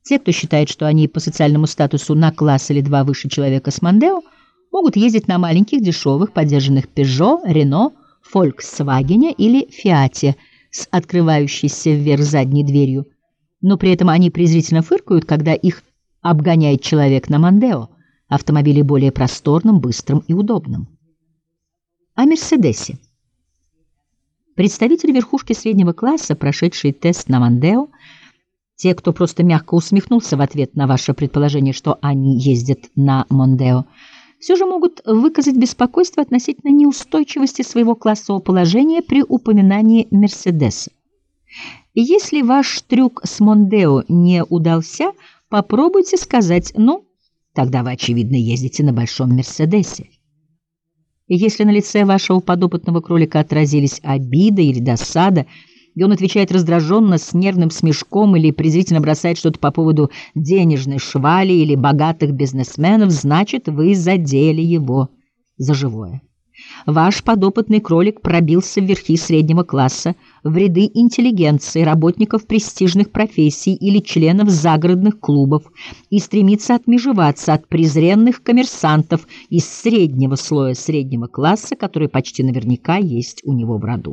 Те, кто считает, что они по социальному статусу на класс или два выше человека с Мондео, могут ездить на маленьких, дешевых, подержанных Peugeot, Renault, Volkswagen или Fiat с открывающейся вверх задней дверью, но при этом они презрительно фыркают, когда их обгоняет человек на Мондео, автомобиле более просторном, быстром и удобном. О Мерседесе. Представители верхушки среднего класса, прошедшие тест на Мондео, те, кто просто мягко усмехнулся в ответ на ваше предположение, что они ездят на Мондео, все же могут выказать беспокойство относительно неустойчивости своего классового положения при упоминании Мерседеса. И если ваш трюк с Мондео не удался, попробуйте сказать «ну», тогда вы, очевидно, ездите на большом Мерседесе. И если на лице вашего подопытного кролика отразились обида или досада, и он отвечает раздраженно, с нервным смешком или презрительно бросает что-то по поводу денежной швали или богатых бизнесменов, значит, вы задели его за живое. Ваш подопытный кролик пробился в верхи среднего класса, в ряды интеллигенции, работников престижных профессий или членов загородных клубов и стремится отмежеваться от презренных коммерсантов из среднего слоя среднего класса, который почти наверняка есть у него в роду.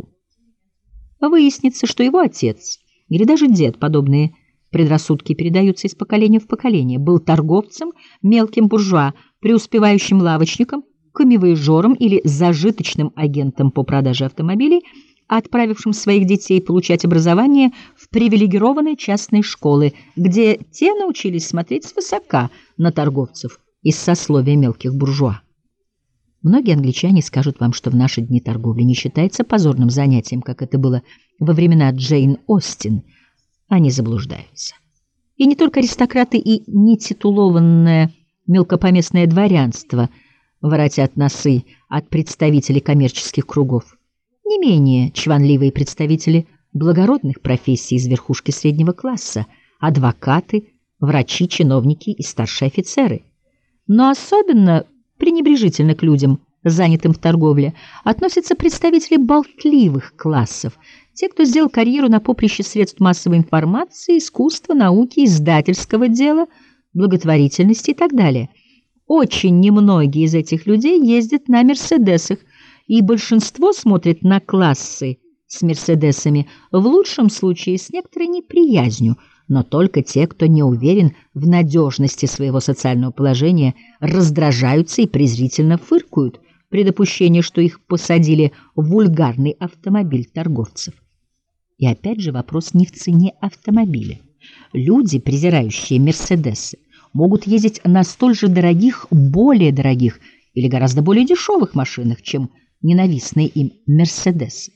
Выяснится, что его отец или даже дед, подобные предрассудки передаются из поколения в поколение, был торговцем, мелким буржуа, преуспевающим лавочником, камевояжером или зажиточным агентом по продаже автомобилей, отправившим своих детей получать образование в привилегированные частные школы, где те научились смотреть свысока на торговцев из сословия мелких буржуа. Многие англичане скажут вам, что в наши дни торговля не считается позорным занятием, как это было во времена Джейн Остин. Они заблуждаются. И не только аристократы и нетитулованное мелкопоместное дворянство воротят носы от представителей коммерческих кругов. Не менее чванливые представители благородных профессий из верхушки среднего класса, адвокаты, врачи, чиновники и старшие офицеры. Но особенно пренебрежительно к людям, занятым в торговле, относятся представители болтливых классов, те, кто сделал карьеру на поприще средств массовой информации, искусства, науки, издательского дела, благотворительности и так далее. Очень немногие из этих людей ездят на «Мерседесах», и большинство смотрит на классы с «Мерседесами» в лучшем случае с некоторой неприязнью, но только те, кто не уверен в надежности своего социального положения, раздражаются и презрительно фыркают при допущении, что их посадили в вульгарный автомобиль торговцев. И опять же вопрос не в цене автомобиля. Люди, презирающие «Мерседесы», могут ездить на столь же дорогих, более дорогих или гораздо более дешевых машинах, чем ненавистные им «Мерседесы».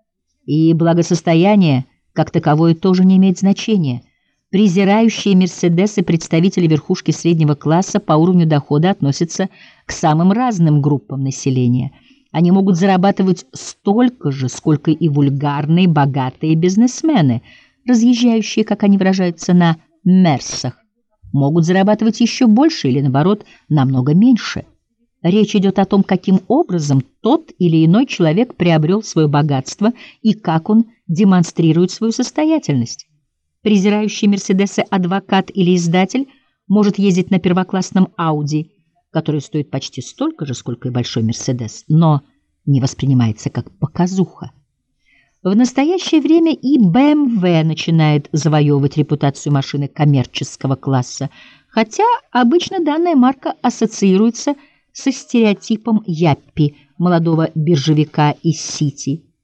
И благосостояние, как таковое, тоже не имеет значения. Презирающие «Мерседесы» представители верхушки среднего класса по уровню дохода относятся к самым разным группам населения. Они могут зарабатывать столько же, сколько и вульгарные богатые бизнесмены, разъезжающие, как они выражаются, на «Мерсах». Могут зарабатывать еще больше или, наоборот, намного меньше. Речь идет о том, каким образом тот или иной человек приобрел свое богатство и как он демонстрирует свою состоятельность. Презирающий «Мерседесы» адвокат или издатель может ездить на первоклассном «Ауди», который стоит почти столько же, сколько и большой «Мерседес», но не воспринимается как показуха. В настоящее время и BMW начинает завоевывать репутацию машины коммерческого класса, хотя обычно данная марка ассоциируется со стереотипом яппи, молодого биржевика из Сити.